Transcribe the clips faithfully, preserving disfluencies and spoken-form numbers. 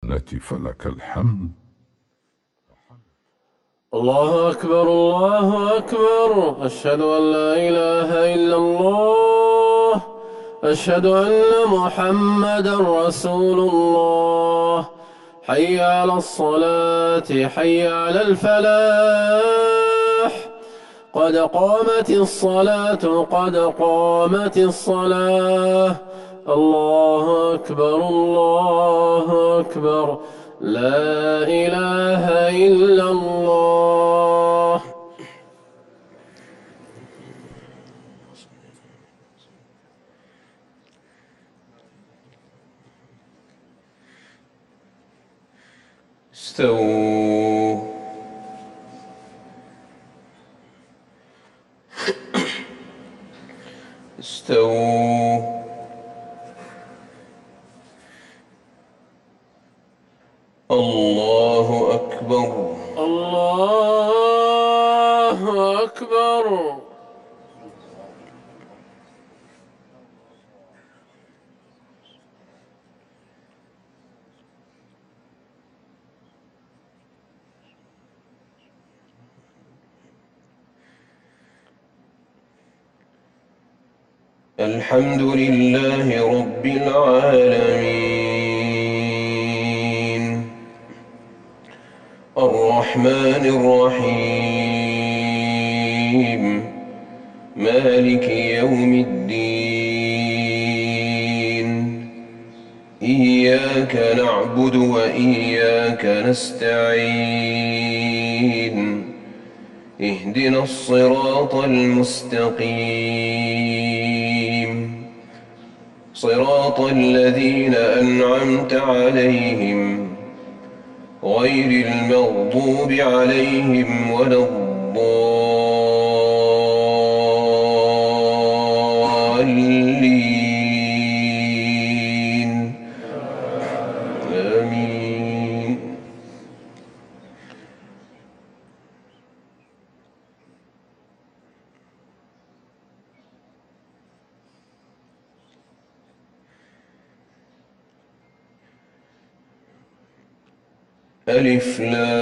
فلك الحمد. الله أكبر الله أكبر، أشهد أن لا إله إلا الله، أشهد أن محمدا رسول الله. حي على الصلاة، حي على الفلاح، قد قامت الصلاة قد قامت الصلاة. الله أكبر الله أكبر، لا إله إلا الله. استووا. استووا. الله أكبر الله أكبر. الحمد لله رب العالمين، الرحمن الرحيم، مالك يوم الدين. إياك نعبد وإياك نستعين، اهدنا الصراط المستقيم، صراط الذين أنعمت عليهم غير المغضوب عليهم ولا الضالين. آمين. ألف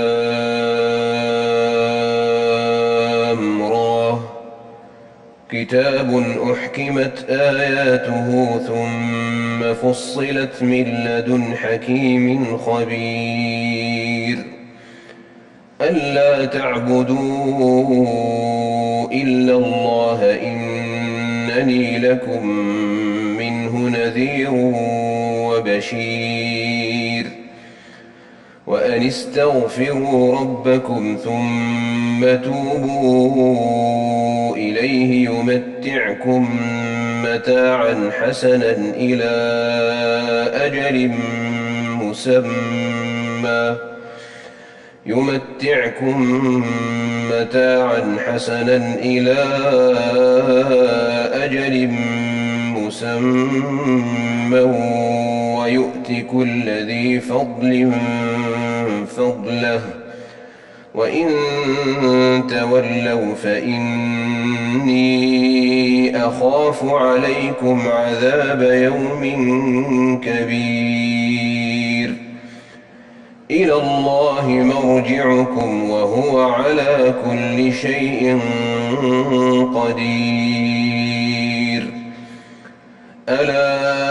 لام را، كتاب أحكمت آياته ثم فصلت من لدن حكيم خبير. ألا تعبدوا إلا الله إنني لكم منه نذير وبشير. وأن استغفروا ربكم ثم توبوا إليه يمتعكم متاعا حسنا إلى أجل مسمى يمتعكم متاعا حسنا إلى أجل مسمى ويؤت كل ذي فضل فضله. وإن تولوا فإني أخاف عليكم عذاب يوم كبير. إلى الله مرجعكم وهو على كل شيء قدير. ألا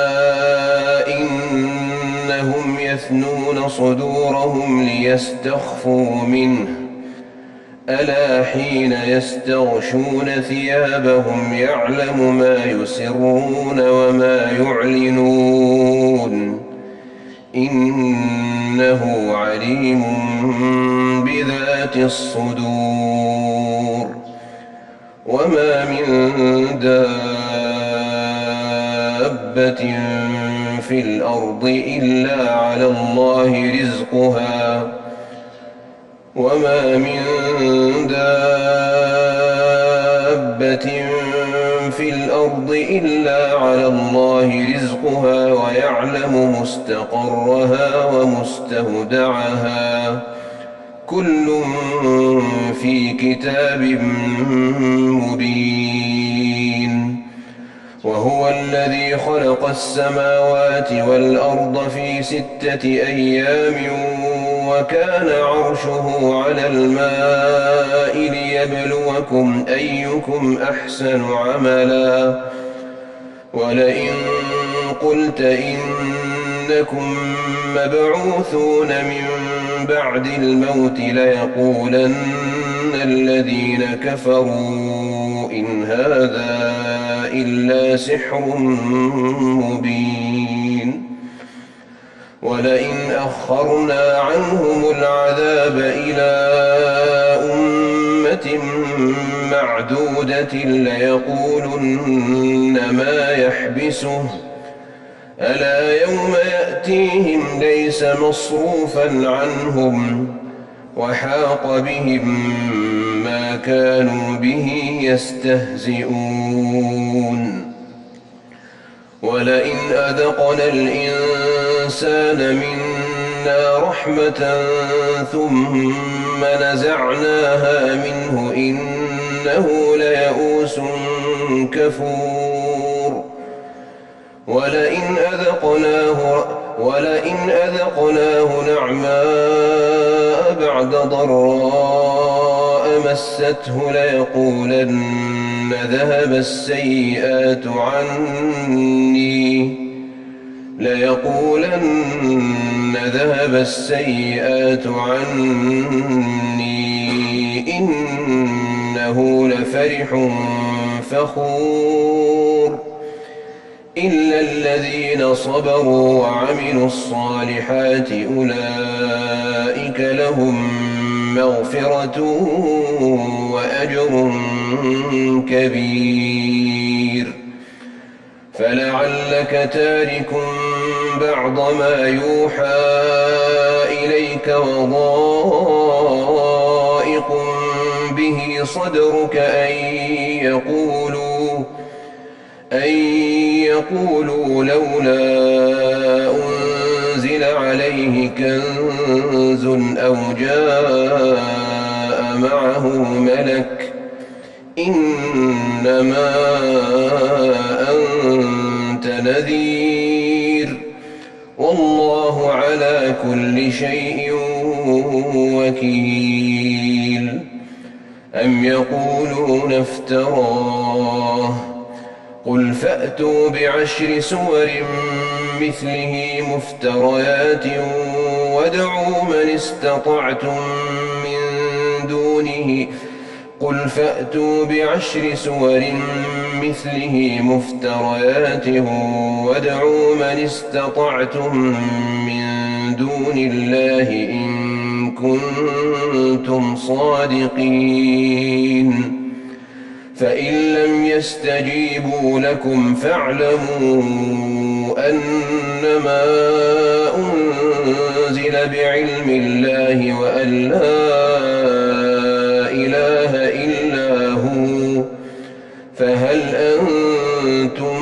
إنهم يثنون صدورهم ليستخفوا منه، ألا حين يستغشون ثيابهم يعلم ما يسرون وما يعلنون، إنه عليم بذات الصدور. وما من دابة في الأرض إلا على الله رزقها وما من دابة في الأرض إلا على الله رزقها ويعلم مستقرها ومستودعها كل في كتاب مبين. وهو الذي خلق السماوات والأرض في ستة أيام وكان عرشه على الماء ليبلوكم أيكم أحسن عملا ولئن قلت إنكم مبعوثون من بعد الموت ليقولن الذين كفروا إن هذا إلا سحر مبين ولئن أخرنا عنهم العذاب إلى أمة معدودة ليقولن ما يحبسه ألا يوم يأتيهم ليس مصروفا عنهم وحاق بهم ما كانوا به يستهزئون ولئن أذقنا الإنسان منا رحمة ثم نزعناها منه إنه ليئوس كفور ولئن أذقناه ولئن أذقناه نعماء بعد ضراء مسته ليقولن ذهب السيئات عني ليقولن ذهب السيئات عني إنه لفرح فخور إلا الذين صبروا وعملوا الصالحات أولئك لهم مغفرة وأجر كبير فلعلك تارك بعض ما يوحى إليك وضائق به صدرك أن يقولوا أن يقولوا لولا أنزل عليه كنز أو جاء معه ملك إنما أنت نذير والله على كل شيء وكيل أم يقولون افتراه قل فأتوا بعشر سور مثله مفتريات وادعوا من استطعتم من دونه قل فأتوا بعشر سور مثله مفتريات وادعوا من استطعتم من دون الله إن كنتم صادقين فإن لم يستجيبوا لكم فاعلموا أنما أنزل بعلم الله وأن لا إله إلا هو فهل أنتم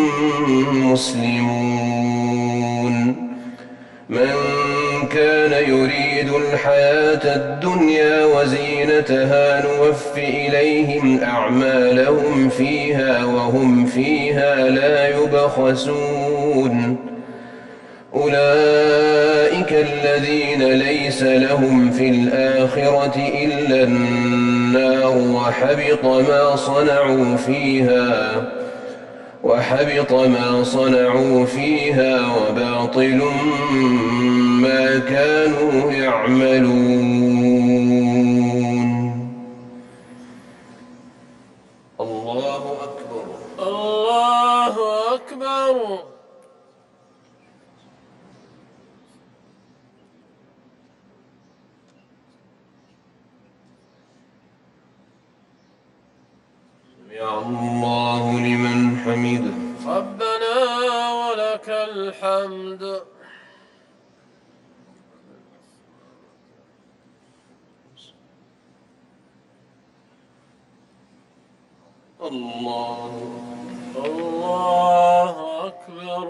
مسلمون من كان يريد الحياة الدنيا وزينتها نوف إليهم أعمالهم فيها وهم فيها لا يبخسون أولئك الذين ليس لهم في الآخرة إلا النار وحبط ما صنعوا فيها وحبط ما صنعوا فيها وباطل ما كانوا يعملون الله أكبر الله أكبر سمع الله لمن حمده ربنا ولك الحمد الله الله أكبر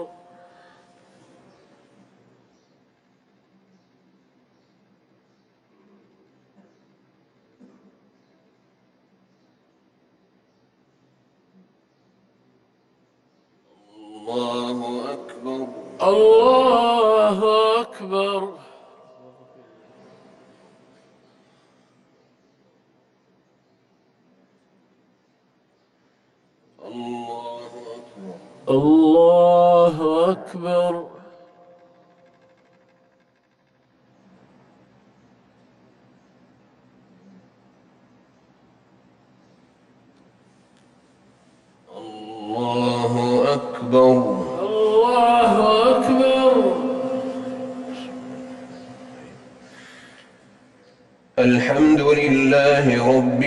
الله أكبر. الله أكبر. الله أكبر. الله أكبر. الحمد لله رب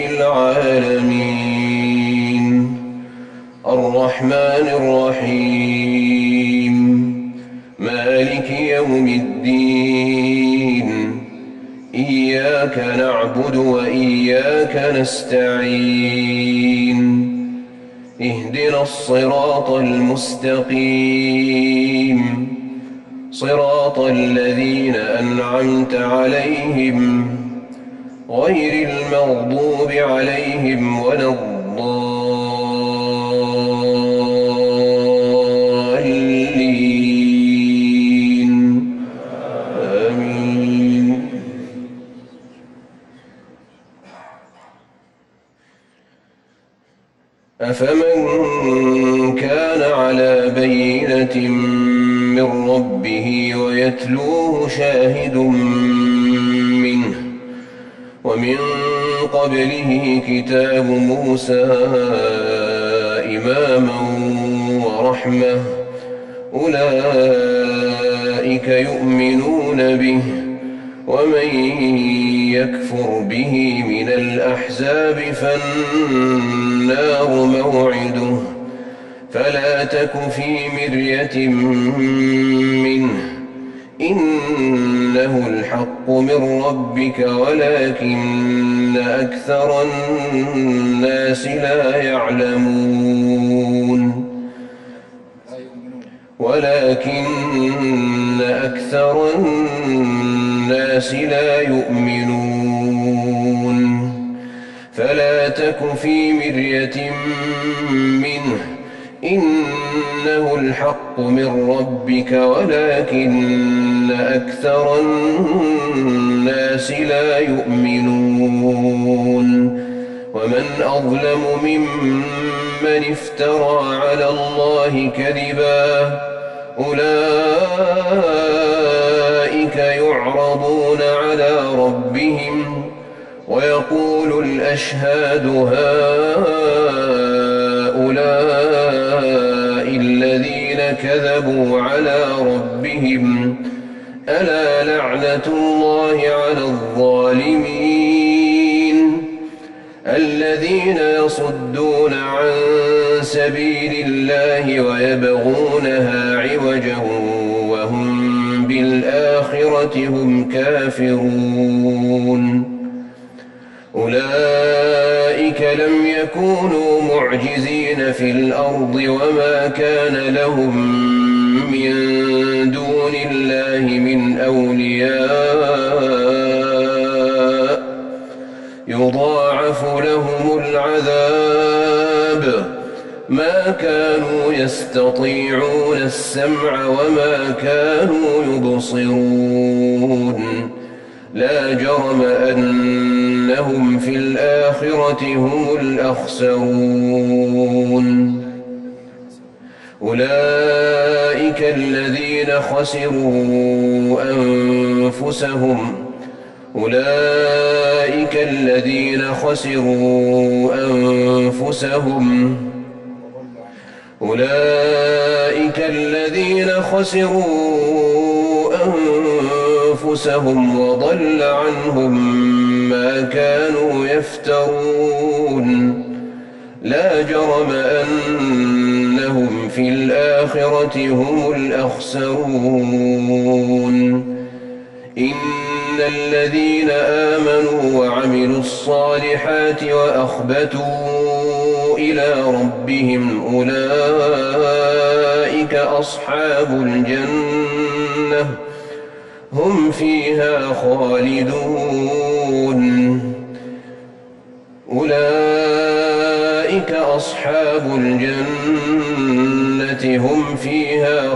العالمين الرحمن الرحيم مالك يوم الدين إياك نعبد وإياك نستعين اهدنا الصراط المستقيم صراط الذين أنعمت عليهم غير المغضوب عليهم ولا الضالين آمين. أفمن كان على بينة من ربه ويتلوه شاهد منه ومن قبله كتاب موسى إماما ورحمة أولئك يؤمنون به ومن يكفر به من الأحزاب فالنار موعده فلا تك في مرية منه إنه الحق من ربك ولكن أكثر الناس لا يعلمون ولكن أكثر الناس لا يؤمنون فلا تك في مرية منه إنه الحق من ربك ولكن أكثر الناس لا يؤمنون ومن أظلم ممن افترى على الله كذبا أولئك يعرضون على ربهم ويقول الأشهاد هؤلاء الذين كذبوا على ربهم ألا لعنة الله على الظالمين الذين يصدون عن سبيل الله ويبغونها عوجا وهم بالآخرة هم كافرون أولئك لم يكونوا معجزين في الأرض وما كان لهم من دون الله من أولياء يضاعف لهم العذاب ما كانوا يستطيعون السمع وما كانوا يبصرون لا جرم أنهم في الآخرة هم الأخسرون أولئك الذين خسروا أنفسهم أولئك الذين خسروا أنفسهم أولئك الذين خسروا أنفسهم وضل عنهم ما كانوا يفترون لا جرم أنهم في الآخرة هم الأخسرون إن الذين آمنوا وعملوا الصالحات وأخبتوا إلى ربهم أولئك أصحاب الجنة هم فيها خالدون أولئك أصحاب الجنة الجنة هم فيها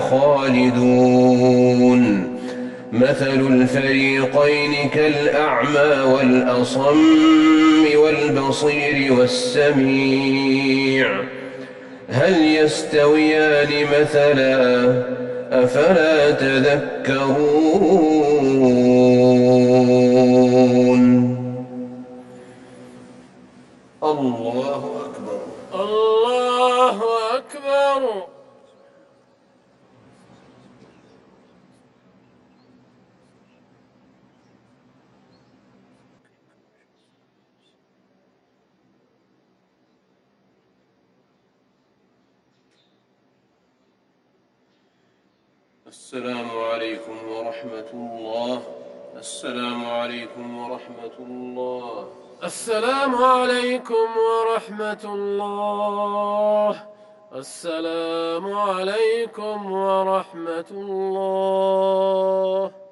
خالدون مثل الفريقين كالأعمى والأصم والبصير والسميع هل يستويان مثلا أفلا تذكرون الله أكبر الله أكبر. السلام عليكم ورحمة الله. السلام عليكم ورحمة الله. السلام عليكم ورحمة الله. السلام عليكم ورحمة الله.